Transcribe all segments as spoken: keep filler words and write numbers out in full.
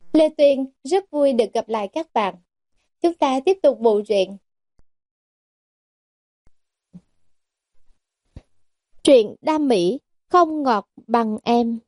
Lê Tuyên rất vui được gặp lại các bạn. Chúng ta tiếp tục bộ truyện. Truyện đam mỹ, không ngọt bằng em.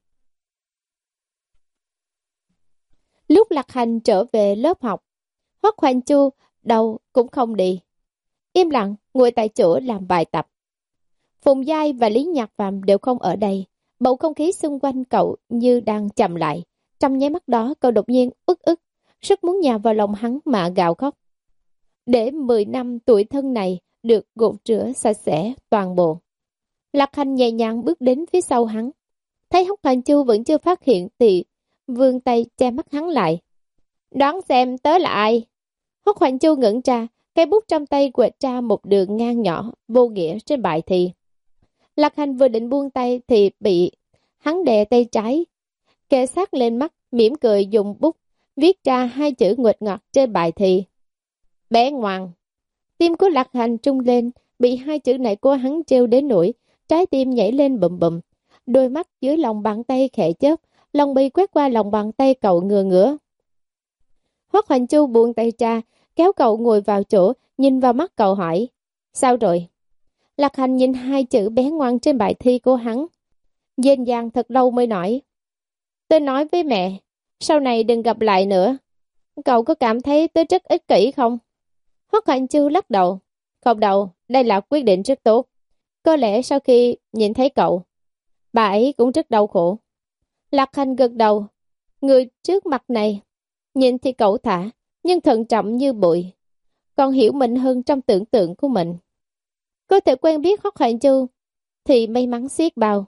Lúc Lạc Hành trở về lớp học, Hoắc Hoành Chu đầu cũng không đi. Im lặng ngồi tại chỗ làm bài tập. Phùng Giai và Lý Nhạc Phạm đều không ở đây. Bầu không khí xung quanh cậu như đang chậm lại. Trong nháy mắt đó cậu đột nhiên ức ức, rất muốn nhào vào lòng hắn mà gào khóc. Để mười năm tuổi thân này được gột rửa sạch sẽ toàn bộ. Lạc Hành nhẹ nhàng bước đến phía sau hắn. Thấy Hoắc Hoành Chu vẫn chưa phát hiện thì vươn tay che mắt hắn lại. Đoán xem tớ là ai? Hoắc Hoành Chu ngẩn ra, cây bút trong tay quệt ra một đường ngang nhỏ vô nghĩa trên bài thi. Lạc Hành vừa định buông tay thì bị hắn đè tay trái, kề sát lên mắt, mỉm cười dùng bút viết ra hai chữ nguệch ngoạc trên bài thi. Bé ngoan. Tim của Lạc Hành trung lên, bị hai chữ này của hắn trêu đến nỗi trái tim nhảy lên bùm bùm. Đôi mắt dưới lòng bàn tay khẽ chớp, lòng bi quét qua lòng bàn tay cậu ngừa ngửa. Hoắc Hoành Chu buông tay ra, kéo cậu ngồi vào chỗ, nhìn vào mắt cậu hỏi. Sao rồi? Lạc Hành nhìn hai chữ bé ngoan trên bài thi của hắn. Dên dàng thật lâu mới nói. Tôi nói với mẹ, sau này đừng gặp lại nữa. Cậu có cảm thấy tôi rất ích kỷ không? Hoắc Hoành Chu lắc đầu. Không đâu, đây là quyết định rất tốt. Có lẽ sau khi nhìn thấy cậu, bà ấy cũng rất đau khổ. Lạc Hành gật đầu. Người trước mặt này, nhìn thì cậu thả, nhưng thận trọng như bụi. Còn hiểu mình hơn trong tưởng tượng của mình. Có thể quen biết Hoắc Hoành Chu thì may mắn xiết bao.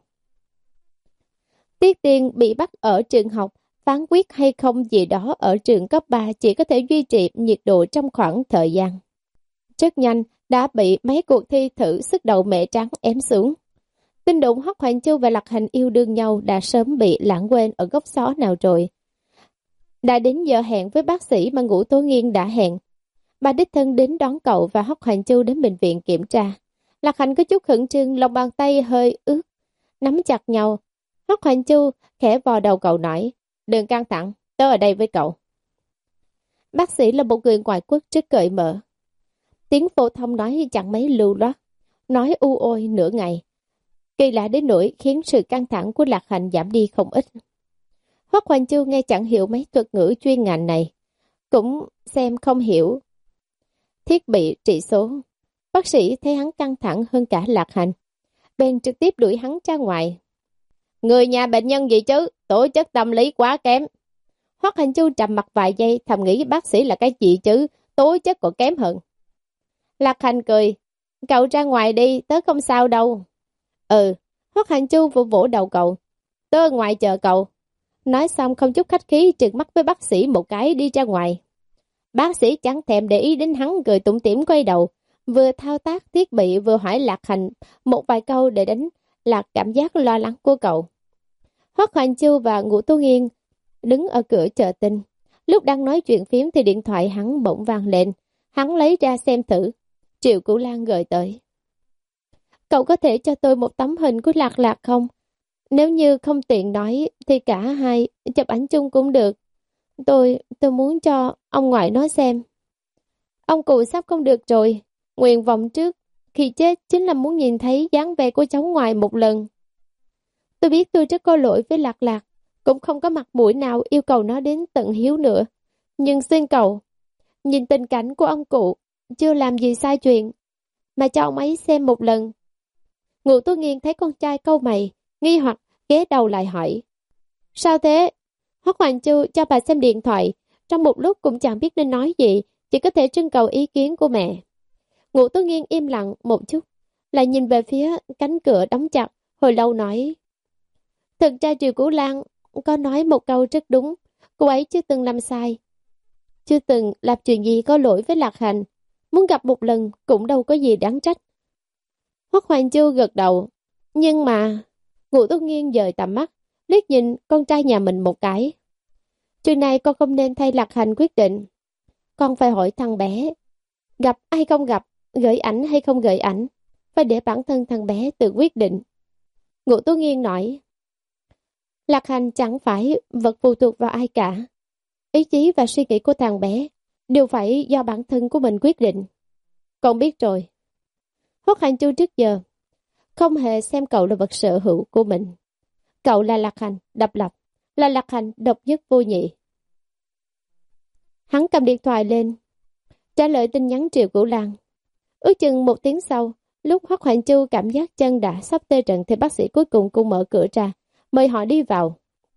Tiết Tiên bị bắt ở trường học, phán quyết hay không gì đó ở trường cấp ba chỉ có thể duy trì nhiệt độ trong khoảng thời gian. Rất nhanh đã bị mấy cuộc thi thử sức đầu mẹ trắng ém xuống. Tin đồn Hoắc Hoành Chu và Lạc Hành yêu đương nhau đã sớm bị lãng quên ở góc xó nào rồi. Đã đến giờ hẹn với bác sĩ mà Ngũ Tố Nghiên đã hẹn. Bà đích thân đến đón cậu và Hoắc Hoành Chu đến bệnh viện kiểm tra. Lạc Hành có chút khẩn trương, lòng bàn tay hơi ướt, nắm chặt nhau. Hoắc Hoành Chu khẽ vò đầu cậu nói, đừng căng thẳng, tớ ở đây với cậu. Bác sĩ là một người ngoại quốc rất cởi mở. Tiếng phổ thông nói chẳng mấy lưu loát, nói u ôi nửa ngày. Kỳ lạ đến nỗi khiến sự căng thẳng của Lạc Hành giảm đi không ít. Hoắc Hoành Chu nghe chẳng hiểu mấy thuật ngữ chuyên ngành này, cũng xem không hiểu thiết bị trị số. Bác sĩ thấy hắn căng thẳng hơn cả Lạc Hành, bèn trực tiếp đuổi hắn ra ngoài. Người nhà bệnh nhân gì chứ, tổ chức tâm lý quá kém. Hoắc Hành Chu trầm mặt vài giây, thầm nghĩ bác sĩ là cái gì chứ, tố chất còn kém hơn. Lạc Hành cười, cậu ra ngoài đi, tớ không sao đâu. Ừ, Hoắc Hành Chu vỗ vỗ đầu cậu, tớ ở ngoài chờ cậu. Nói xong không chút khách khí trừng mắt với bác sĩ một cái đi ra ngoài. Bác sĩ chẳng thèm để ý đến hắn, cười tủm tỉm quay đầu, vừa thao tác thiết bị vừa hỏi Lạc Hành một vài câu để đánh lạc cảm giác lo lắng của cậu. Hoắc Hoành Chu và Ngũ Tố Nghiên đứng ở cửa chờ tin. Lúc đang nói chuyện phím thì điện thoại hắn bỗng vang lên. Hắn lấy ra xem thử. Triệu Cửu Lan gửi tới. Cậu có thể cho tôi một tấm hình của Lạc Lạc không? Nếu như không tiện nói thì cả hai chụp ảnh chung cũng được. Tôi, tôi muốn cho ông ngoại nói xem. Ông cụ sắp không được rồi. Nguyện vọng trước khi chết chính là muốn nhìn thấy dáng vẻ của cháu ngoại một lần. Tôi biết tôi rất có lỗi với Lạc Lạc, cũng không có mặt mũi nào yêu cầu nó đến tận hiếu nữa. Nhưng xin cậu, nhìn tình cảnh của ông cụ, chưa làm gì sai chuyện, mà cho ông ấy xem một lần. Ngụ Tố Nghiên thấy con trai câu mày, nghi hoặc ghé đầu lại hỏi. Sao thế? Hoắc Hoành Chu cho bà xem điện thoại, trong một lúc cũng chẳng biết nên nói gì, chỉ có thể trưng cầu ý kiến của mẹ. Ngụ Tố Nghiên im lặng một chút, lại nhìn về phía cánh cửa đóng chặt, hồi lâu nói. Thực ra Triệu Cửu Lan có nói một câu rất đúng, cô ấy chưa từng làm sai, chưa từng làm chuyện gì có lỗi với Lạc Hành, muốn gặp một lần cũng đâu có gì đáng trách. Hoắc Hoành Chu gật đầu, nhưng mà Ngũ Tố Nghiên dời tầm mắt, liếc nhìn con trai nhà mình một cái. Chuyện này con không nên thay Lạc Hành quyết định, con phải hỏi thằng bé, gặp hay không gặp, gửi ảnh hay không gửi ảnh, phải để bản thân thằng bé tự quyết định. Ngũ Tố Nghiên nói. Lạc Hành chẳng phải vật phụ thuộc vào ai cả. ý chí và suy nghĩ của thằng bé đều phải do bản thân của mình quyết định. Con biết rồi. Hoắc Hành Chu trước giờ không hề xem cậu là vật sở hữu của mình. Cậu là Lạc Hành độc lập, là Lạc Hành độc nhất vô nhị. Hắn cầm điện thoại lên, trả lời tin nhắn Triệu Cửu Lan. Ước chừng một tiếng sau, lúc Hoắc Hoành Chu cảm giác chân đã sắp tê trận thì bác sĩ cuối cùng cũng mở cửa ra, mời họ đi vào.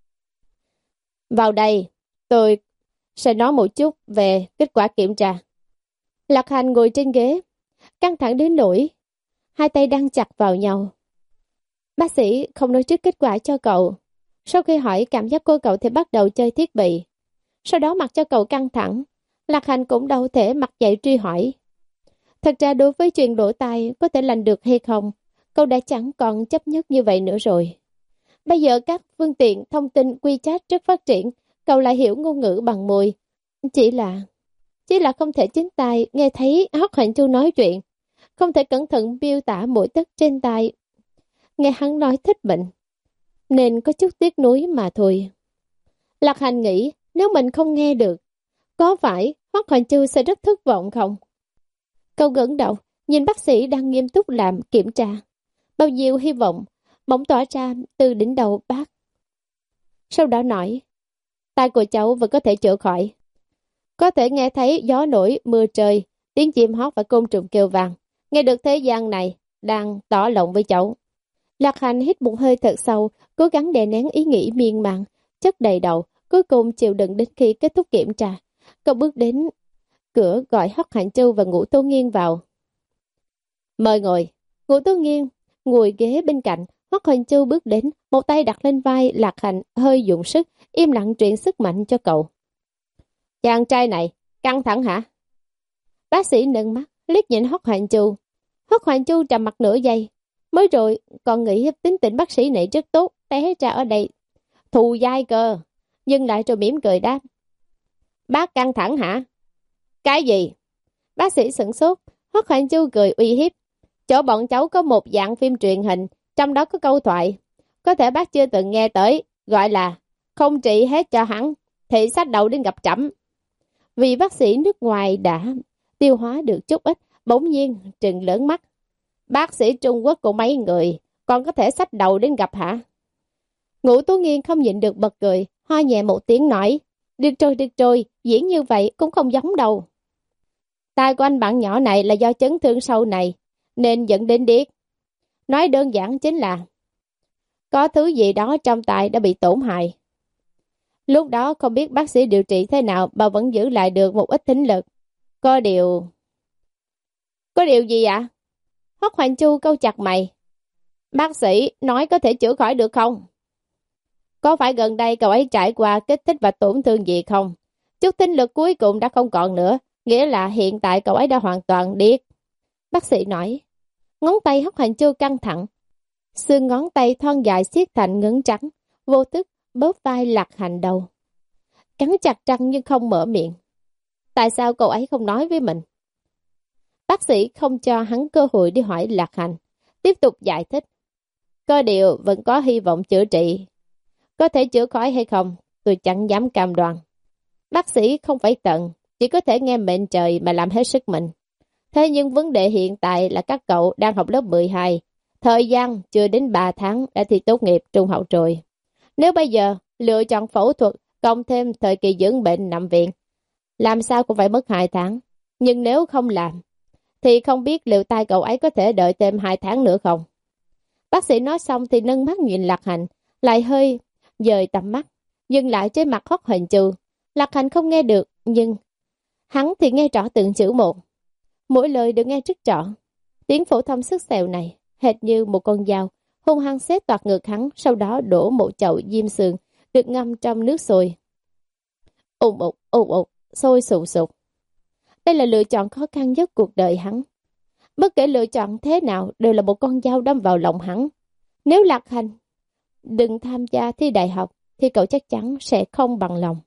Vào đây, tôi sẽ nói một chút về kết quả kiểm tra. Lạc Hành ngồi trên ghế, căng thẳng đến nỗi hai tay đang chặt vào nhau. Bác sĩ không nói trước kết quả cho cậu. Sau khi hỏi cảm giác của cậu thì bắt đầu chơi thiết bị. Sau đó mặc cho cậu căng thẳng, Lạc Hành cũng đâu thể mặc dậy truy hỏi. Thật ra đối với chuyện lỗ tai có thể lành được hay không, cậu đã chẳng còn chấp nhất như vậy nữa rồi. Bây giờ các phương tiện thông tin WeChat rất phát triển, cậu lại hiểu ngôn ngữ bằng môi. Chỉ là, chỉ là không thể chính tai nghe thấy Hoắc Hoành Chu nói chuyện, không thể cẩn thận miêu tả mỗi tấc trên tai. Nghe hắn nói thích mình, nên có chút tiếc nuối mà thôi. Lạc Hành nghĩ nếu mình không nghe được, có phải Hoắc Hoành Chu sẽ rất thất vọng không? Cậu ngẩng đầu, nhìn bác sĩ đang nghiêm túc làm kiểm tra. Bao nhiêu hy vọng bỗng tỏa ra từ đỉnh đầu bác. Sau đó nói, tai của cháu vẫn có thể chữa khỏi. Có thể nghe thấy gió nổi, mưa trời, tiếng chim hót và côn trùng kêu vang. Nghe được thế gian này đang tỏ lòng với cháu. Lạc Hành hít một hơi thật sâu, cố gắng đè nén ý nghĩ miên man, chất đầy đầu, cuối cùng chịu đựng đến khi kết thúc kiểm tra. Cậu bước đến cửa gọi Hoắc Hành Chu và Ngũ Tố Nghiên vào. Mời ngồi. Ngũ Tố Nghiên ngồi ghế bên cạnh. Hoắc Hành Chu bước đến, một tay đặt lên vai Lạc Hành, hơi dùng sức, im lặng truyền sức mạnh cho cậu. Chàng trai này, căng thẳng hả? Bác sĩ nâng mắt, liếc nhìn Hoắc Hành Chu. Hoắc Hành Chu trầm mặt nửa giây, mới rồi còn nghĩ tính tình bác sĩ này rất tốt, té ra ở đây thù dai cơ, nhưng lại rồi mỉm cười đáp. Bác căng thẳng hả? Cái gì? Bác sĩ sửng sốt. Hoắc Hành Chu cười uy hiếp. Chỗ bọn cháu có một dạng phim truyền hình, trong đó có câu thoại, có thể bác chưa từng nghe tới, gọi là không trị hết cho hắn, thì xách đầu đến gặp trẫm. Vì bác sĩ nước ngoài đã tiêu hóa được chút ít, bỗng nhiên trừng lớn mắt. Bác sĩ Trung Quốc của mấy người còn có thể xách đầu đến gặp hả? Ngũ Tố Nghiên không nhịn được bật cười, ho nhẹ một tiếng nói. Được rồi, được rồi, diễn như vậy cũng không giống đâu. Tai của anh bạn nhỏ này là do chấn thương sâu này, nên dẫn đến điếc. Nói đơn giản chính là có thứ gì đó trong tai đã bị tổn hại. Lúc đó không biết bác sĩ điều trị thế nào mà vẫn giữ lại được một ít thính lực. Có điều... Có điều gì ạ? Hoắc Hoành Chu câu chặt mày. Bác sĩ nói có thể chữa khỏi được không? Có phải gần đây cậu ấy trải qua kích thích và tổn thương gì không? Chút thính lực cuối cùng đã không còn nữa, nghĩa là hiện tại cậu ấy đã hoàn toàn điếc. Bác sĩ nói. Ngón tay Hoắc Hoành Chu căng thẳng. Xương ngón tay thon dài siết thành ngấn trắng, vô thức bóp vai Lạc Hành đầu. Cắn chặt răng nhưng không mở miệng. Tại sao cậu ấy không nói với mình? Bác sĩ không cho hắn cơ hội đi hỏi Lạc Hành, tiếp tục giải thích. Có điều vẫn có hy vọng chữa trị. Có thể chữa khỏi hay không, tôi chẳng dám cam đoan. Bác sĩ không phải tận, chỉ có thể nghe mệnh trời mà làm hết sức mình. Thế nhưng vấn đề hiện tại là các cậu đang học lớp mười hai, thời gian chưa đến ba tháng đã thi tốt nghiệp trung học rồi. Nếu bây giờ lựa chọn phẫu thuật, cộng thêm thời kỳ dưỡng bệnh nằm viện, làm sao cũng phải mất hai tháng. Nhưng nếu không làm, thì không biết liệu tai cậu ấy có thể đợi thêm hai tháng nữa không? Bác sĩ nói xong thì nâng mắt nhìn Lạc Hành, lại hơi dời tầm mắt, dừng lại trên mặt Hoắc Hoành Chu. Lạc Hành không nghe được, nhưng hắn thì nghe rõ từng chữ một. Mỗi lời đều nghe rất rõ. Tiếng phổ thông sức sẹo này, hệt như một con dao, hung hăng xếp toạc ngực hắn, sau đó đổ một chậu diêm sườn, được ngâm trong nước sôi. Ùng ục, ùng ục, sôi sụp sụp. Đây là lựa chọn khó khăn nhất cuộc đời hắn. Bất kể lựa chọn thế nào đều là một con dao đâm vào lòng hắn. Nếu Lạc Hành đừng tham gia thi đại học thì cậu chắc chắn sẽ không bằng lòng.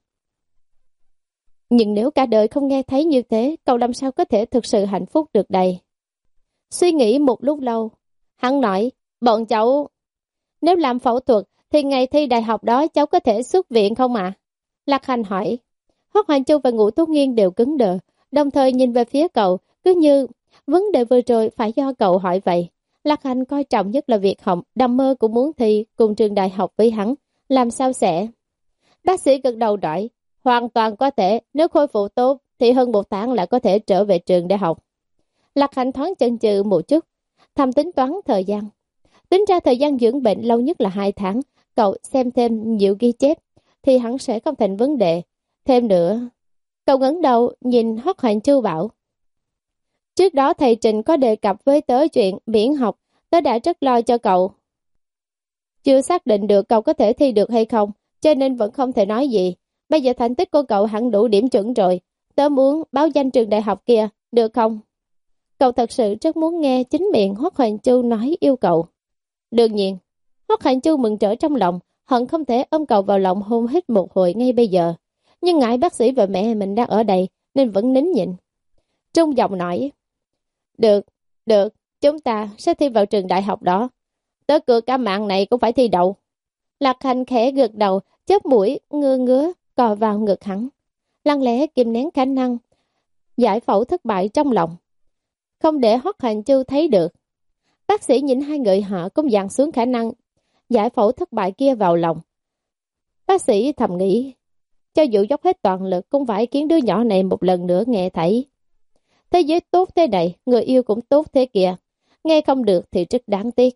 Nhưng nếu cả đời không nghe thấy như thế, cậu làm sao có thể thực sự hạnh phúc được đây? Suy nghĩ một lúc lâu, hắn nói, bọn cháu, nếu làm phẫu thuật thì ngày thi đại học đó cháu có thể xuất viện không ạ? À? Lạc Hành hỏi, Hoắc Hoành Châu và Ngũ Tố Nghiên đều cứng đờ, đồng thời nhìn về phía cậu, cứ như vấn đề vừa rồi phải do cậu hỏi vậy. Lạc Hành coi trọng nhất là việc học, đam mơ cũng muốn thi cùng trường đại học với hắn, làm sao sẽ? Bác sĩ gật đầu nói, hoàn toàn có thể, nếu khôi phục tốt thì hơn một tháng là có thể trở về trường để học. Lạc Hành thoáng chần chừ một chút, thầm tính toán thời gian. Tính ra thời gian dưỡng bệnh lâu nhất là hai tháng, cậu xem thêm nhiều ghi chép thì hắn sẽ không thành vấn đề. Thêm nữa, cậu ngẩng đầu nhìn Hoắc Hoành Châu bảo, trước đó thầy Trình có đề cập với tớ chuyện miễn học, tớ đã rất lo cho cậu. Chưa xác định được cậu có thể thi được hay không, cho nên vẫn không thể nói gì. Bây giờ thành tích của cậu hẳn đủ điểm chuẩn rồi, tớ muốn báo danh trường đại học kia, được không? Cậu thật sự rất muốn nghe chính miệng Hoắc Hoành Châu nói yêu cậu. Đương nhiên, Hoắc Hoành Châu mừng rỡ trong lòng, hận không thể ôm cậu vào lòng hôn hít một hồi ngay bây giờ. Nhưng ngại bác sĩ và mẹ mình đang ở đây nên vẫn nín nhịn. Trung giọng nói, được, được, chúng ta sẽ thi vào trường đại học đó. Tớ cược cả mạng này cũng phải thi đậu. Lạc Hành khẽ gật đầu, chớp mũi, ngơ ngứa, cò vào ngực hắn. Lăng lẽ kìm nén khả năng giải phẫu thất bại trong lòng, không để Hoắc Hoành Châu thấy được. Bác sĩ nhìn hai người họ cũng dàn xuống khả năng giải phẫu thất bại kia vào lòng. Bác sĩ thầm nghĩ, cho dù dốc hết toàn lực cũng phải khiến đứa nhỏ này một lần nữa nghe thấy. Thế giới tốt thế này, người yêu cũng tốt thế kìa. Nghe không được thì rất đáng tiếc.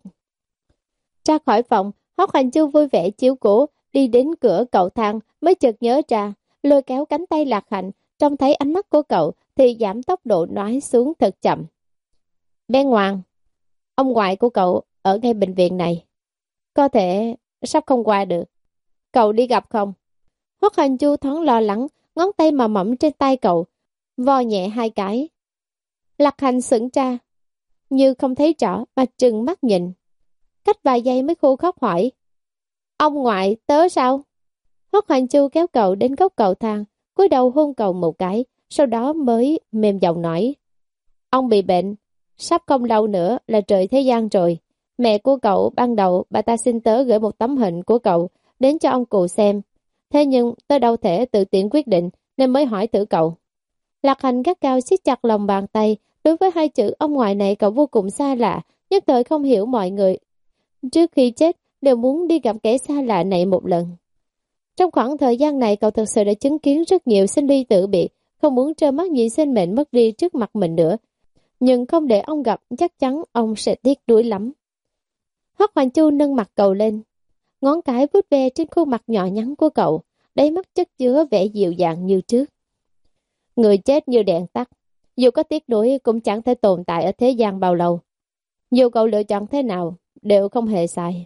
Ra khỏi phòng, Hoắc Hoành Châu vui vẻ chiếu cố, đi đến cửa cầu thang mới chợt nhớ ra, lôi kéo cánh tay Lạc Hạnh, trông thấy ánh mắt của cậu thì giảm tốc độ nói xuống thật chậm. Bé ngoan, ông ngoại của cậu ở ngay bệnh viện này. Có thể sắp không qua được. Cậu đi gặp không? Hoắc Hoành Châu thoáng lo lắng, ngón tay mà mẫm trên tay cậu, vo nhẹ hai cái. Lạc Hành sững ra, như không thấy rõ mà trừng mắt nhìn. Cách vài giây mới khô khóc hỏi, ông ngoại tớ sao? Hoắc Hoành Châu kéo cậu đến góc cầu thang, cúi đầu hôn cậu một cái, sau đó mới mềm giọng nói, ông bị bệnh, sắp không lâu nữa là trời thế gian rồi. Mẹ của cậu ban đầu bà ta xin tớ gửi một tấm hình của cậu đến cho ông cụ xem. Thế nhưng tớ đâu thể tự tiện quyết định nên mới hỏi thử cậu. Lạc Hành gắt cao siết chặt lòng bàn tay. Đối với hai chữ ông ngoại này cậu vô cùng xa lạ, nhất thời không hiểu mọi người trước khi chết đều muốn đi gặp kẻ xa lạ này một lần. Trong khoảng thời gian này cậu thật sự đã chứng kiến rất nhiều sinh ly tử biệt, không muốn trơ mắt nhìn sinh mệnh mất đi trước mặt mình nữa. Nhưng không để ông gặp chắc chắn ông sẽ tiếc nuối lắm. Hoắc Hoành Châu nâng mặt cậu lên, ngón cái vuốt ve trên khuôn mặt nhỏ nhắn của cậu, đáy mắt chất chứa vẻ dịu dàng như trước. Người chết như đèn tắt, dù có tiếc nuối cũng chẳng thể tồn tại ở thế gian bao lâu. Dù cậu lựa chọn thế nào, đều không hề sai.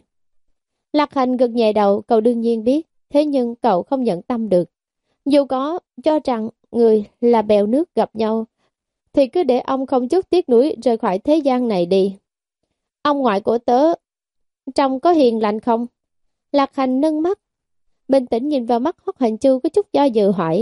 Lạc Hành gật nhẹ đầu, cậu đương nhiên biết, thế nhưng cậu không nhận tâm được. Dù có cho rằng người là bèo nước gặp nhau, thì cứ để ông không chút tiếc nuối rời khỏi thế gian này đi. Ông ngoại của tớ, trông có hiền lành không? Lạc Hành nâng mắt, bình tĩnh nhìn vào mắt Hoắc Hoành Châu có chút do dự hỏi.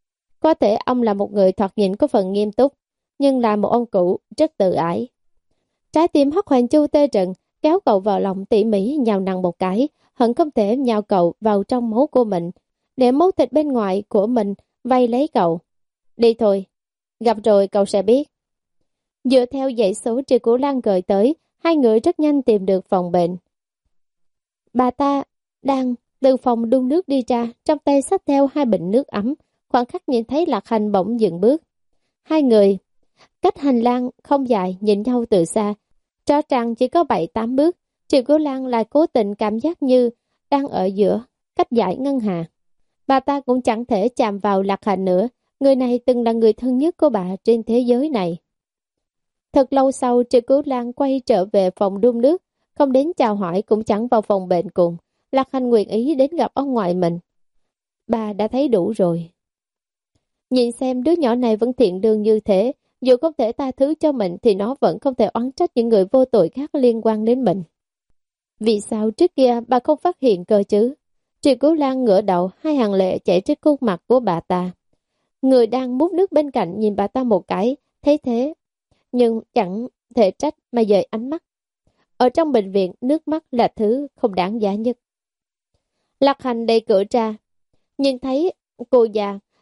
Có thể ông là một người thoạt nhìn có phần nghiêm túc, nhưng là một ông cụ rất tự ái. Trái tim Hoắc Hoành Châu tê rần, kéo cậu vào lòng tỉ mỉ nhào nặng một cái, hận không thể nhào cậu vào trong máu của mình, để máu thịt bên ngoài của mình vây lấy cậu. Đi thôi, gặp rồi cậu sẽ biết. Dựa theo dãy số Triệu Cửu Lan gửi tới, hai người rất nhanh tìm được phòng bệnh. Bà ta đang từ phòng đun nước đi ra, trong tay xách theo hai bình nước ấm, khoảng khắc nhìn thấy Lạc Hành bỗng dừng bước. Hai người cách hành lang không dài, nhìn nhau từ xa, rõ ràng chỉ có bảy tám bước. Triệu Cửu Lan lại cố tình cảm giác như đang ở giữa cách dải ngân hà. Bà ta cũng chẳng thể chạm vào Lạc Hành nữa, người này từng là người thân nhất của bà trên thế giới này. Thật lâu sau, Triệu Cửu Lan quay trở về phòng đun nước, không đến chào hỏi cũng chẳng vào phòng bệnh cùng. Lạc Hành nguyện ý đến gặp ông ngoại mình. Bà đã thấy đủ rồi. Nhìn xem đứa nhỏ này vẫn thiện lương như thế, dù không thể tha thứ cho mình thì nó vẫn không thể oán trách những người vô tội khác liên quan đến mình. Vì sao trước kia bà không phát hiện cơ chứ? Triệu Cửu Lan ngửa đầu, hai hàng lệ chảy trên khuôn mặt của bà ta. Người đang múc nước bên cạnh nhìn bà ta một cái, thấy thế, nhưng chẳng thể trách mà dời ánh mắt. Ở trong bệnh viện, nước mắt là thứ không đáng giá nhất. Lạc Hành đẩy cửa ra, nhìn thấy cô già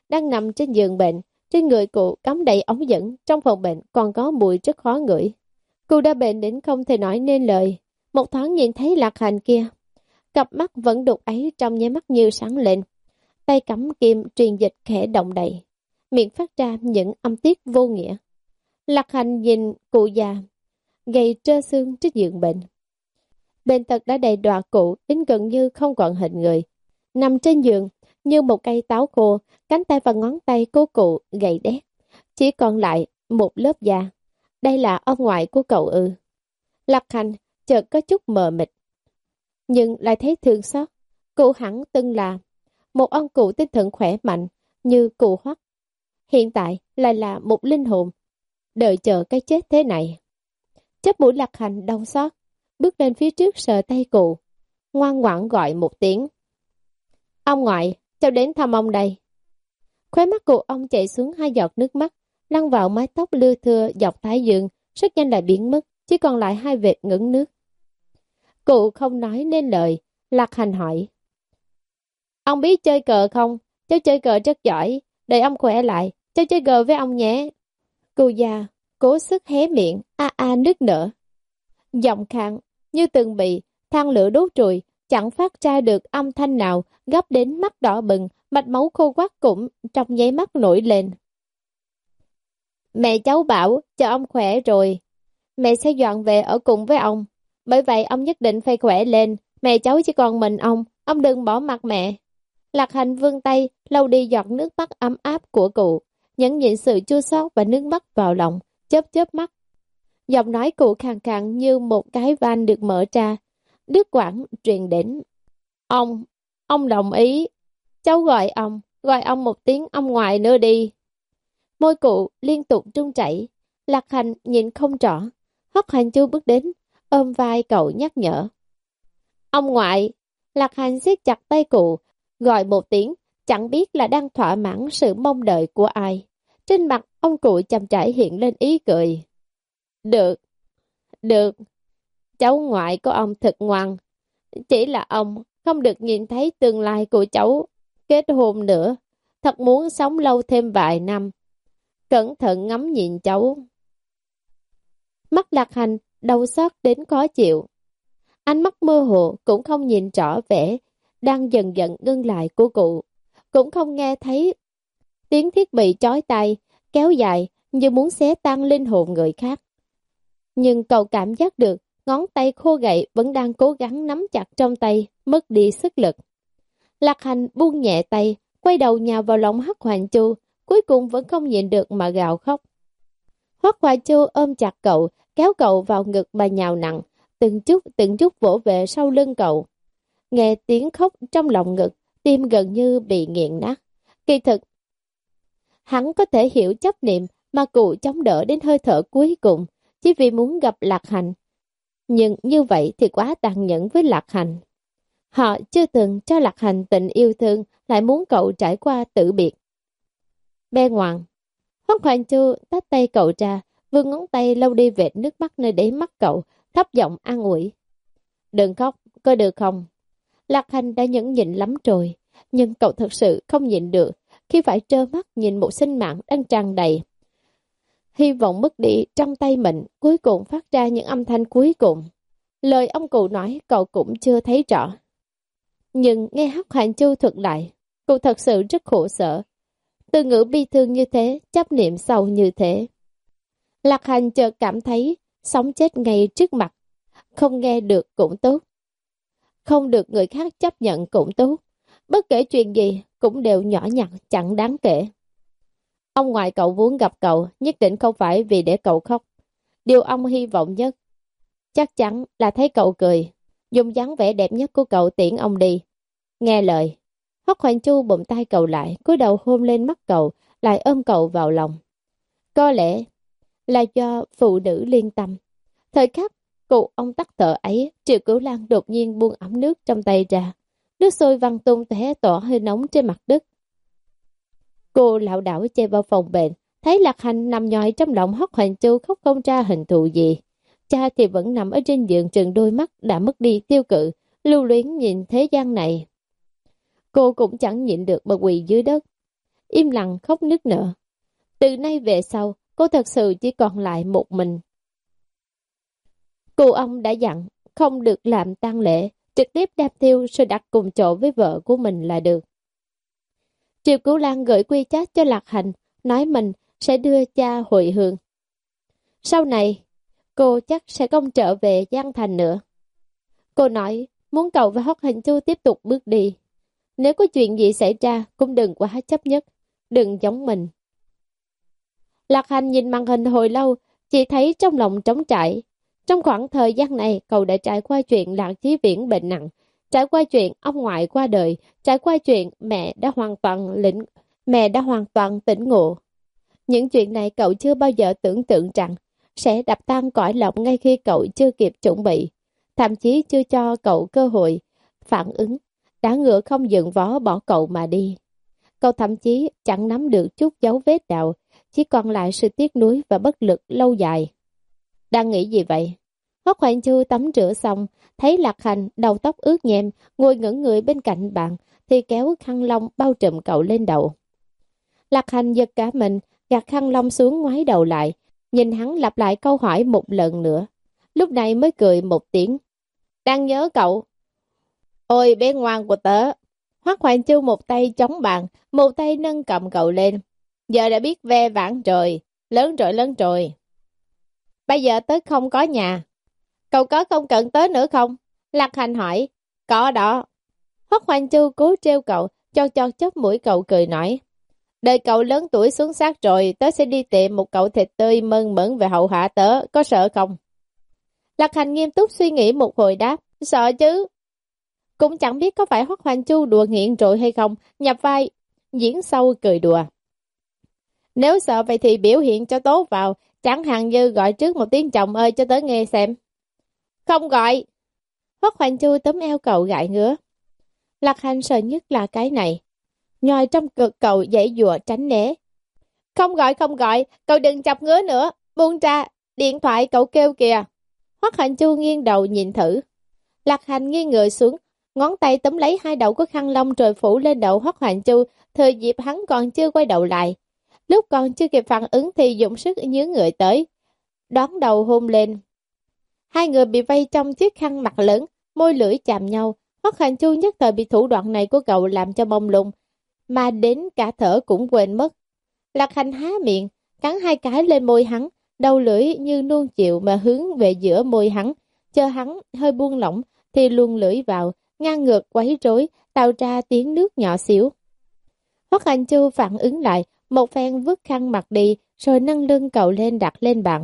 đang nằm trên giường bệnh. Trên người cụ cắm đầy ống dẫn, trong phòng bệnh còn có mùi rất khó ngửi. Cụ đã bệnh đến không thể nói nên lời. Một thoáng nhìn thấy Lạc Hành kia, cặp mắt vẫn đục ấy trong nháy mắt như sáng lên. Tay cắm kim truyền dịch khẽ động đậy, miệng phát ra những âm tiết vô nghĩa. Lạc Hành nhìn cụ già, gầy trơ xương trên giường bệnh. Bệnh tật đã đầy đọa cụ đến gần như không còn hình người. Nằm trên giường như một cây táo khô, cánh tay và ngón tay của cụ gầy đét, chỉ còn lại một lớp da. Đây là ông ngoại của cậu ư? Lạc Hành chợt có chút mờ mịt, nhưng lại thấy thương xót. Cụ hẳn từng là một ông cụ tinh thần khỏe mạnh như cụ Hoắc, hiện tại lại là một linh hồn đợi chờ cái chết thế này. Chóp mũi Lạc Hành đau xót, bước lên phía trước sờ tay cụ, ngoan ngoãn gọi một tiếng. Ông ngoại, cháu đến thăm ông đây. Khóe mắt cụ ông chảy xuống hai giọt nước mắt, lăn vào mái tóc lưa thưa dọc thái dương, rất nhanh lại biến mất, chỉ còn lại hai vệt ngấn nước. Cụ không nói nên lời. Lạc Hành hỏi, ông biết chơi cờ không? Cháu chơi cờ rất giỏi, đợi ông khỏe lại, cháu chơi cờ với ông nhé. Cụ già cố sức hé miệng, a a nức nở. Giọng khàn như từng bị than lửa đốt trùi, chẳng phát ra được âm thanh nào, gấp đến mắt đỏ bừng, mạch máu khô quắt cũng trong nháy mắt nổi lên. Mẹ cháu bảo cho ông khỏe rồi, mẹ sẽ dọn về ở cùng với ông. Bởi vậy ông nhất định phải khỏe lên, mẹ cháu chỉ còn mình ông, ông đừng bỏ mặc mẹ. Lạc Hành vươn tay, lau đi giọt nước mắt ấm áp của cụ, nhẫn nhịn sự chua xót và nước mắt vào lòng, chớp chớp mắt. Giọng nói cụ khàn khàn như một cái van được mở ra, đứt quãng truyền đến. Ông, ông đồng ý. Cháu gọi ông, gọi ông một tiếng ông ngoại nữa đi. Môi cụ liên tục run chảy. Lạc Hành nhìn không rõ. Hoắc Hành Chu bước đến, ôm vai cậu nhắc nhở. Ông ngoại. Lạc Hành siết chặt tay cụ, gọi một tiếng, chẳng biết là đang thỏa mãn sự mong đợi của ai. Trên mặt ông cụ chậm rãi hiện lên ý cười. Được, được, cháu ngoại của ông thật ngoan. Chỉ là ông không được nhìn thấy tương lai của cháu kết hôn nữa. Thật muốn sống lâu thêm vài năm. Cẩn thận ngắm nhìn cháu. Mắt Lạc Hành đau xót đến khó chịu. Ánh mắt mơ hồ cũng không nhìn rõ vẻ đang dần dần ngưng lại của cụ. Cũng không nghe thấy tiếng thiết bị chói tai kéo dài như muốn xé tan linh hồn người khác. Nhưng cậu cảm giác được ngón tay khô gậy vẫn đang cố gắng nắm chặt trong tay, mất đi sức lực. Lạc Hành buông nhẹ tay, quay đầu nhào vào lòng Hoắc Hoành Chu, cuối cùng vẫn không nhịn được mà gào khóc. Hoắc Hoành Chu ôm chặt cậu, kéo cậu vào ngực mà nhào nặng, từng chút từng chút vỗ về sau lưng cậu. Nghe tiếng khóc trong lòng ngực, tim gần như bị nghiện nát. Kỳ thực, hắn có thể hiểu chấp niệm mà cụ chống đỡ đến hơi thở cuối cùng, chỉ vì muốn gặp Lạc Hành. Nhưng như vậy thì quá tàn nhẫn với Lạc Hành. Họ chưa từng cho Lạc Hành tình yêu thương, lại muốn cậu trải qua tử biệt. Bé ngoan. Hoắc Hoành Chu tách tay cậu ra, vươn ngón tay lau đi vệt nước mắt nơi đáy mắt cậu, thấp giọng an ủi. Đừng khóc, có được không? Lạc Hành đã nhẫn nhịn lắm rồi, nhưng cậu thật sự không nhịn được khi phải trơ mắt nhìn một sinh mạng đang tràn đầy hy vọng mất đi trong tay mình, cuối cùng phát ra những âm thanh cuối cùng. Lời ông cụ nói cậu cũng chưa thấy rõ. Nhưng nghe Hoắc Hoành Chu thuật lại, cụ thật sự rất khổ sở. Từ ngữ bi thương như thế, chấp niệm sâu như thế. Lạc Hành chợt cảm thấy sống chết ngay trước mặt. Không nghe được cũng tốt. Không được người khác chấp nhận cũng tốt. Bất kể chuyện gì cũng đều nhỏ nhặt chẳng đáng kể. Ông ngoại cậu muốn gặp cậu, nhất định không phải vì để cậu khóc. Điều ông hy vọng nhất chắc chắn là thấy cậu cười, dùng dáng vẻ đẹp nhất của cậu tiễn ông đi. Nghe lời, Hoắc Hoành Chu bụm tay cậu lại, cúi đầu hôn lên mắt cậu, lại ôm cậu vào lòng. Có lẽ là do phụ nữ liên tâm. Thời khắc cụ ông tắt thở ấy, Triệu Cửu Lan đột nhiên buông ấm nước trong tay ra. Nước sôi văng tung tóe tỏa hơi nóng trên mặt đất. Cô lảo đảo chạy vào phòng bệnh, thấy Lạc Hành nằm nhòi trong lòng Hoắc Hoành Chu khóc không ra hình thù gì. Cha thì vẫn nằm ở trên giường, trừng đôi mắt đã mất đi tiêu cự, lưu luyến nhìn thế gian này. Cô cũng chẳng nhịn được mà quỳ dưới đất. im lặng khóc nức nở. Từ nay về sau, cô thật sự chỉ còn lại một mình. Cụ ông đã dặn không được làm tang lễ, trực tiếp đem thiêu rồi đặt cùng chỗ với vợ của mình là được. Triệu Cửu Lan gửi quy trách cho Lạc Hành, nói mình sẽ đưa cha hồi hương. Sau này, cô chắc sẽ không trở về Giang Thành nữa. Cô nói muốn cậu và Hoắc Hành Chu tiếp tục bước đi. Nếu có chuyện gì xảy ra cũng đừng quá chấp nhất, đừng giống mình. Lạc Hành nhìn màn hình hồi lâu, chỉ thấy trong lòng trống trải. Trong khoảng thời gian này, cậu đã trải qua chuyện Lạc Chí Viễn bệnh nặng, trải qua chuyện ông ngoại qua đời, trải qua chuyện mẹ đã hoàn toàn lĩnh, mẹ đã hoàn toàn tỉnh ngộ. Những chuyện này cậu chưa bao giờ tưởng tượng rằng sẽ đập tan cõi lòng ngay khi cậu chưa kịp chuẩn bị, thậm chí chưa cho cậu cơ hội phản ứng, đã ngựa không dựng vó bỏ cậu mà đi. Cậu thậm chí chẳng nắm được chút dấu vết nào, chỉ còn lại sự tiếc nuối và bất lực lâu dài. Đang nghĩ gì vậy? Hoắc Hoạn Chu tắm rửa xong, thấy Lạc Hành đầu tóc ướt nhèm, ngồi ngẩn người bên cạnh bạn, thì kéo khăn lông bao trùm cậu lên đầu. Lạc Hành giật cả mình, gạt khăn lông xuống ngoái đầu lại, nhìn hắn lặp lại câu hỏi một lần nữa. Lúc này mới cười một tiếng. Đang nhớ cậu. Ôi bé ngoan của tớ. Hoắc Hoạn Chu một tay chống bàn, một tay nâng cầm cậu lên. Giờ đã biết ve vãn rồi, lớn rồi lớn rồi. Bây giờ tớ không có nhà. Cậu có không cần tớ nữa không? Lạc Hành hỏi. Có đó. Hoắc Hoạn Chu cố trêu cậu, cho cho chóp mũi cậu cười nói. Đời cậu lớn tuổi xuống xác rồi, tớ sẽ đi tìm một cậu thịt tươi mơn mởn về hậu hạ tớ, có sợ không? Lạc Hành nghiêm túc suy nghĩ một hồi đáp. Sợ chứ. Cũng chẳng biết có phải Hoắc Hoạn Chu đùa nghiện rồi hay không, nhập vai, diễn sâu cười đùa. Nếu sợ vậy thì biểu hiện cho tốt vào, chẳng hạn như gọi trước một tiếng chồng ơi cho tớ nghe xem. Không gọi. Hoắc Hoạn Chu túm eo cậu gãi ngứa. Lạc Hành sợ nhất là cái này. Nhòi trong cực cậu dãy dụa tránh né. Không gọi không gọi, cậu đừng chọc ngứa nữa. Buông ra, điện thoại cậu kêu kìa. Hoắc Hoạn Chu nghiêng đầu nhìn thử. Lạc Hành nghiêng người xuống, ngón tay túm lấy hai đầu của khăn lông rồi phủ lên đầu Hoắc Hoạn Chu, thời dịp hắn còn chưa quay đầu lại. Lúc còn chưa kịp phản ứng thì dùng sức nhướng người tới, đón đầu hôn lên. Hai người bị vây trong chiếc khăn mặt lớn, môi lưỡi chạm nhau. Hoắc Hoạn Chu nhất thời bị thủ đoạn này của cậu làm cho mông lung, mà đến cả thở cũng quên mất. Lạc Hành há miệng, cắn hai cái lên môi hắn, đầu lưỡi như nuông chịu mà hướng về giữa môi hắn, chờ hắn hơi buông lỏng thì luồn lưỡi vào, ngang ngược quấy rối, tạo ra tiếng nước nhỏ xíu. Hoắc Hoạn Chu phản ứng lại, một phen vứt khăn mặt đi, rồi nâng lưng cậu lên đặt lên bàn.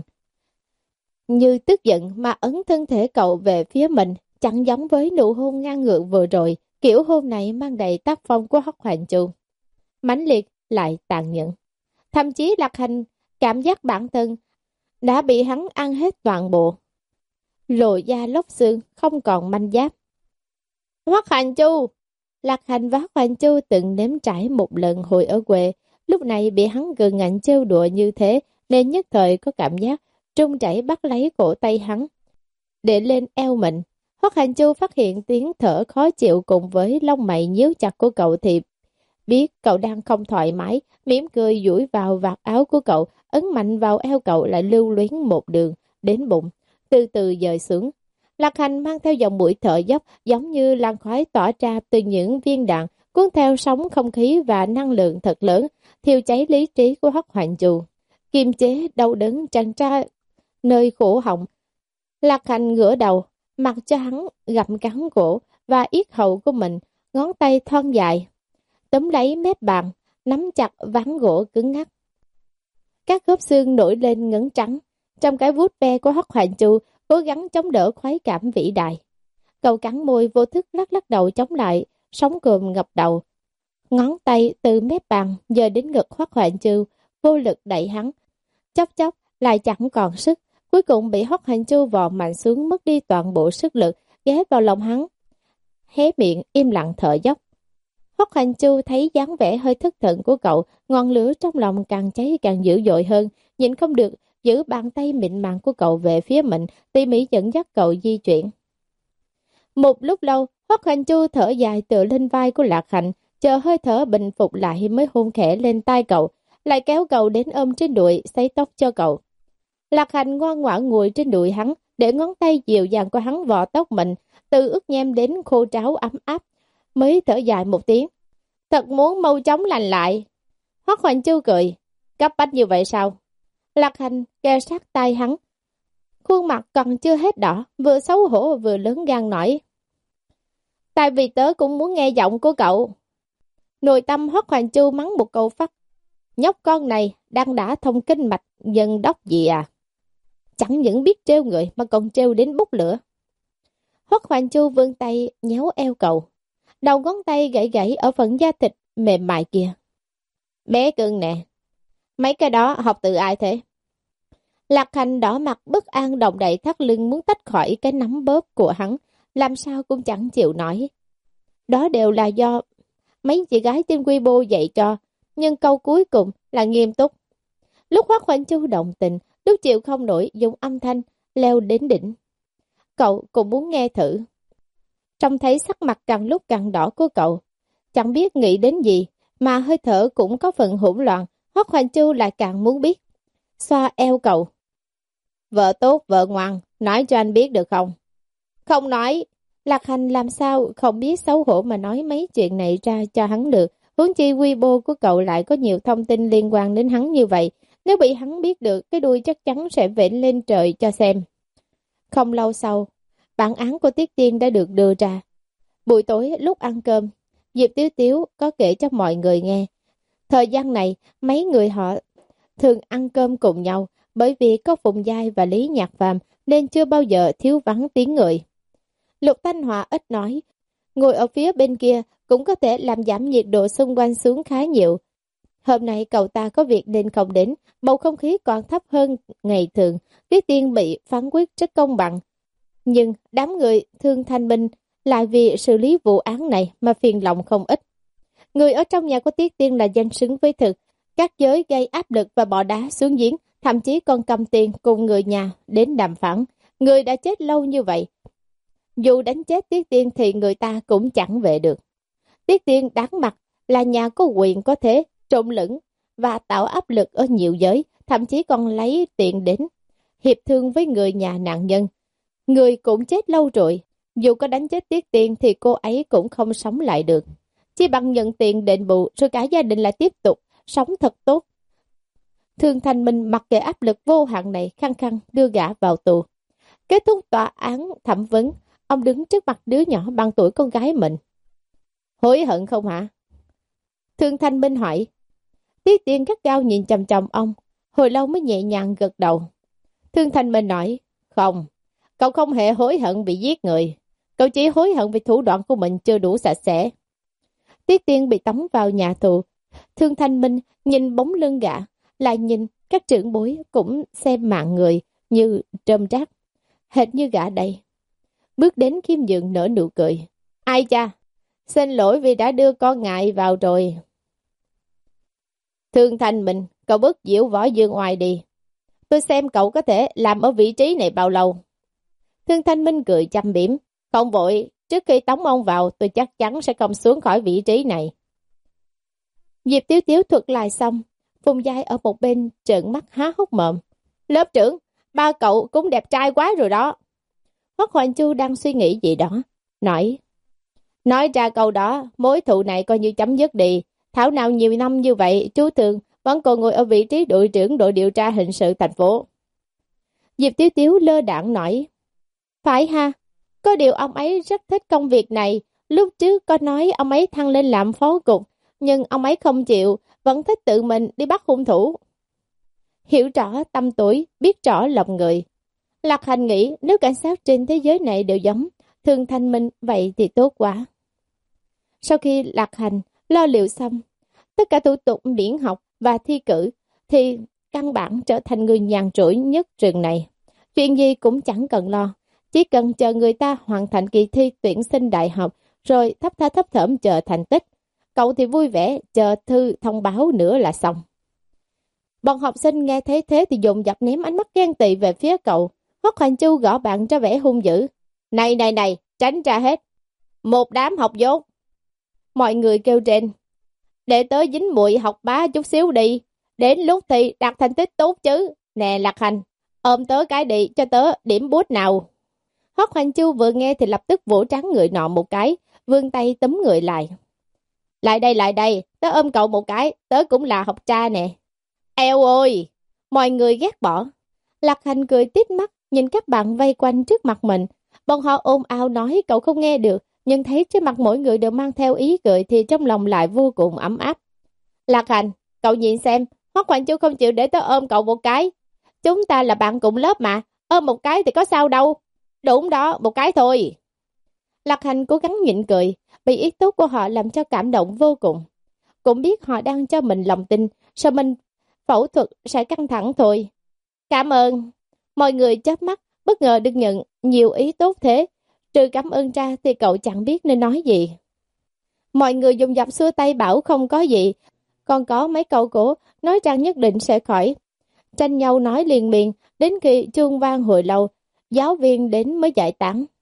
Như tức giận mà ấn thân thể cậu về phía mình, chẳng giống với nụ hôn ngang ngược vừa rồi. Kiểu hôn này mang đầy tác phong của Hoắc Hoạn Chu, mãnh liệt lại tàn nhẫn. Thậm chí Lạc Hành cảm giác bản thân đã bị hắn ăn hết toàn bộ, lồi da lóc xương, không còn manh giáp. Hoắc Hoạn Chu! Lạc Hành và Hoắc Hoạn Chu từng nếm trải một lần hồi ở quê, lúc này bị hắn gần ngạnh trêu đùa như thế nên nhất thời có cảm giác trung chảy bắt lấy cổ tay hắn, để lên eo mình. Hoắc Hoạn Chu phát hiện tiếng thở khó chịu cùng với lông mày nhíu chặt của cậu thì biết cậu đang không thoải mái, mỉm cười duỗi vào vạt áo của cậu, ấn mạnh vào eo cậu lại lưu luyến một đường đến bụng, từ từ dời xuống. Lạc Hành mang theo dòng mũi thở dốc giống như làn khói tỏa ra từ những viên đạn, cuốn theo sóng không khí và năng lượng thật lớn, thiêu cháy lý trí của Hoắc Hoạn Chu, kiềm chế đau đớn tràn ra nơi cổ họng. Lạc Hành ngửa đầu, mặc cho hắn gặm cắn cổ và yết hầu của mình, ngón tay thon dài túm lấy mép bàn, nắm chặt ván gỗ cứng ngắc. Các khớp xương nổi lên ngấn trắng, trong cái vuốt ve của Hoắc Hoạn Chu cố gắng chống đỡ khoái cảm vĩ đại. Cậu cắn môi vô thức lắc lắc đầu chống lại, sống cườm ngập đầu. Ngón tay từ mép bàn giờ đến ngực Hoắc Hoạn Chu, vô lực đẩy hắn. Chốc chốc lại chẳng còn sức, cuối cùng bị Hoắc Hoạn Chu vò mạnh xuống, mất đi toàn bộ sức lực, ghé vào lòng hắn, hé miệng im lặng thở dốc. Hoắc Hoạn Chu thấy dáng vẻ hơi thất thần của cậu, ngọn lửa trong lòng càng cháy càng dữ dội hơn, nhịn không được giữ bàn tay mịn màng của cậu về phía mình, tỉ mỉ dẫn dắt cậu di chuyển. Một lúc lâu, Hoắc Hoạn Chu thở dài tựa lên vai của Lạc Hành, chờ hơi thở bình phục lại mới hôn khẽ lên tai cậu, lại kéo cậu đến ôm trên đùi, sấy tóc cho cậu. Lạc Hành ngoan ngoãn ngồi trên đùi hắn, để ngón tay dịu dàng của hắn vò tóc mình, từ ướt nhem đến khô ráo ấm áp, mới thở dài một tiếng. Thật muốn mau chóng lành lại. Hoắc Hoành Chu cười, cấp bách như vậy sao? Lạc Hành kề sát tay hắn, khuôn mặt còn chưa hết đỏ, vừa xấu hổ vừa lớn gan nói. Tại vì tớ cũng muốn nghe giọng của cậu. Nội tâm Hoắc Hoành Chu mắng một câu phát. Nhóc con này đang đã thông kinh mạch dân đốc gì à? Chẳng những biết trêu người mà còn trêu đến bốc lửa. Hoắc Hoành Chu vươn tay nhéo eo cậu, đầu ngón tay gãy gãy ở phần da thịt mềm mại kia. Bé cưng nè, mấy cái đó học từ ai thế? Lạc Hành đỏ mặt bất an động đậy thắt lưng muốn tách khỏi cái nắm bóp của hắn, làm sao cũng chẳng chịu nói. Đó đều là do mấy chị gái trên Weibo dạy cho, nhưng câu cuối cùng là nghiêm túc. Lúc Hoắc Hoành Chu động tình, lúc chịu không nổi dùng âm thanh leo đến đỉnh. Cậu cũng muốn nghe thử. Trông thấy sắc mặt càng lúc càng đỏ của cậu, chẳng biết nghĩ đến gì, mà hơi thở cũng có phần hỗn loạn, Hoắc Hoành Chu lại càng muốn biết. Xoa eo cậu. Vợ tốt, vợ ngoan, nói cho anh biết được không? Không nói. Lạc Hành làm sao không biết xấu hổ mà nói mấy chuyện này ra cho hắn được. Huống chi Weibo của cậu lại có nhiều thông tin liên quan đến hắn như vậy. Nếu bị hắn biết được, cái đuôi chắc chắn sẽ vểnh lên trời cho xem. Không lâu sau, bản án của Tiết Tiên đã được đưa ra. Buổi tối lúc ăn cơm, Diệp Tiếu Tiếu có kể cho mọi người nghe. Thời gian này, mấy người họ thường ăn cơm cùng nhau, bởi vì có Phùng Giai và Lý Nhạc Phàm nên chưa bao giờ thiếu vắng tiếng người. Lục Thanh Hòa ít nói, ngồi ở phía bên kia cũng có thể làm giảm nhiệt độ xung quanh xuống khá nhiều. Hôm nay cậu ta có việc nên không đến, bầu không khí còn thấp hơn ngày thường, Tiết Tiên bị phán quyết rất công bằng. Nhưng đám người thương Thanh Minh lại vì xử lý vụ án này mà phiền lòng không ít. Người ở trong nhà của Tiết Tiên là danh xứng với thực, các giới gây áp lực và bỏ đá xuống giếng, thậm chí còn cầm tiền cùng người nhà đến đàm phán. Người đã chết lâu như vậy, dù đánh chết Tiết Tiên thì người ta cũng chẳng về được. Tiết Tiên đáng mặt là nhà có quyền có thể trộn lẫn và tạo áp lực ở nhiều giới, thậm chí còn lấy tiền đến hiệp thương với người nhà nạn nhân. Người cũng chết lâu rồi, dù có đánh chết Tiết Tiên thì cô ấy cũng không sống lại được. Chỉ bằng nhận tiền đền bù rồi cả gia đình lại tiếp tục sống thật tốt. Thương Thanh Minh mặc kệ áp lực vô hạn này khăng khăng đưa gã vào tù. Kết thúc tòa án thẩm vấn, ông đứng trước mặt đứa nhỏ bằng tuổi con gái mình. Hối hận không hả? Thương Thanh Minh hỏi. Tiết Tiên gắt gao nhìn chằm chằm ông, hồi lâu mới nhẹ nhàng gật đầu. Thương Thanh Minh nói, không, cậu không hề hối hận bị giết người. Cậu chỉ hối hận vì thủ đoạn của mình chưa đủ sạch sẽ. Tiết Tiên bị tống vào nhà tù. Thương Thanh Minh nhìn bóng lưng gã, lại nhìn các trưởng bối cũng xem mạng người như trơm rác. Hệt như gã đây. Bước đến khiêm nhường nở nụ cười. Ai cha, xin lỗi vì đã đưa con ngài vào rồi. Thương Thanh Minh, cậu bước diễu võ dương ngoài đi. Tôi xem cậu có thể làm ở vị trí này bao lâu. Thương Thanh Minh cười chăm biểm. Không vội, trước khi tống ông vào tôi chắc chắn sẽ không xuống khỏi vị trí này. Diệp Tiếu Tiếu thuật lại xong, Phùng Giai ở một bên trợn mắt há hốc mồm. Lớp trưởng, ba cậu cũng đẹp trai quá rồi đó. Hoắc Hoành Chu đang suy nghĩ gì đó, nói. Nói ra câu đó, mối thù này coi như chấm dứt đi. Thảo nào nhiều năm như vậy, chú Thường vẫn còn ngồi ở vị trí đội trưởng đội điều tra hình sự thành phố. Diệp Tiếu Tiếu lơ đãng nói. Phải ha, có điều ông ấy rất thích công việc này. Lúc trước có nói ông ấy thăng lên làm phó cục, nhưng ông ấy không chịu, vẫn thích tự mình đi bắt hung thủ. Hiểu rõ tâm tuổi, biết rõ lòng người. Lạc Hành nghĩ nếu cảnh sát trên thế giới này đều giống Thương Thanh Minh vậy thì tốt quá. Sau khi Lạc Hành lo liệu xong tất cả thủ tục miễn học và thi cử thì căn bản trở thành người nhàn rỗi nhất trường này. Chuyện gì cũng chẳng cần lo, chỉ cần chờ người ta hoàn thành kỳ thi tuyển sinh đại học rồi thấp tha thấp thởm chờ thành tích. Cậu thì vui vẻ chờ thư thông báo nữa là xong. Bọn học sinh nghe thấy thế thì dồn dập ném ánh mắt ghen tị về phía cậu. Hoắc Hoành Chu gõ bạn ra vẻ hung dữ. Này này này, tránh ra hết. Một đám học dốt. Mọi người kêu trên. Để tớ dính muội học bá chút xíu đi. Đến lúc thì đạt thành tích tốt chứ. Nè Lạc Hành, ôm tớ cái đi cho tớ điểm bút nào. Hoắc Hoành Chu vừa nghe thì lập tức vỗ trắng người nọ một cái, vươn tay túm người lại. Lại đây lại đây, tớ ôm cậu một cái, tớ cũng là học trà nè. Eo ơi, mọi người ghét bỏ. Lạc Hành cười tít mắt, nhìn các bạn vây quanh trước mặt mình. Bọn họ ôm ao nói cậu không nghe được, nhưng thấy trên mặt mỗi người đều mang theo ý cười thì trong lòng lại vô cùng ấm áp. Lạc Hành, cậu nhìn xem, Hoắc Hoành Chu không chịu để tớ ôm cậu một cái. Chúng ta là bạn cùng lớp mà, ôm một cái thì có sao đâu. Đúng đó, một cái thôi. Lạc Hành cố gắng nhịn cười, bị ý tốt của họ làm cho cảm động vô cùng. Cũng biết họ đang cho mình lòng tin, sau mình phẫu thuật sẽ căng thẳng thôi. Cảm ơn. Mọi người chớp mắt, bất ngờ được nhận nhiều ý tốt thế. Trừ cảm ơn ra thì cậu chẳng biết nên nói gì. Mọi người dùng dập xua tay bảo không có gì, còn có mấy câu cổ nói rằng nhất định sẽ khỏi. Tranh nhau nói liền miệng, đến khi chuông vang hồi lâu, giáo viên đến mới giải tán.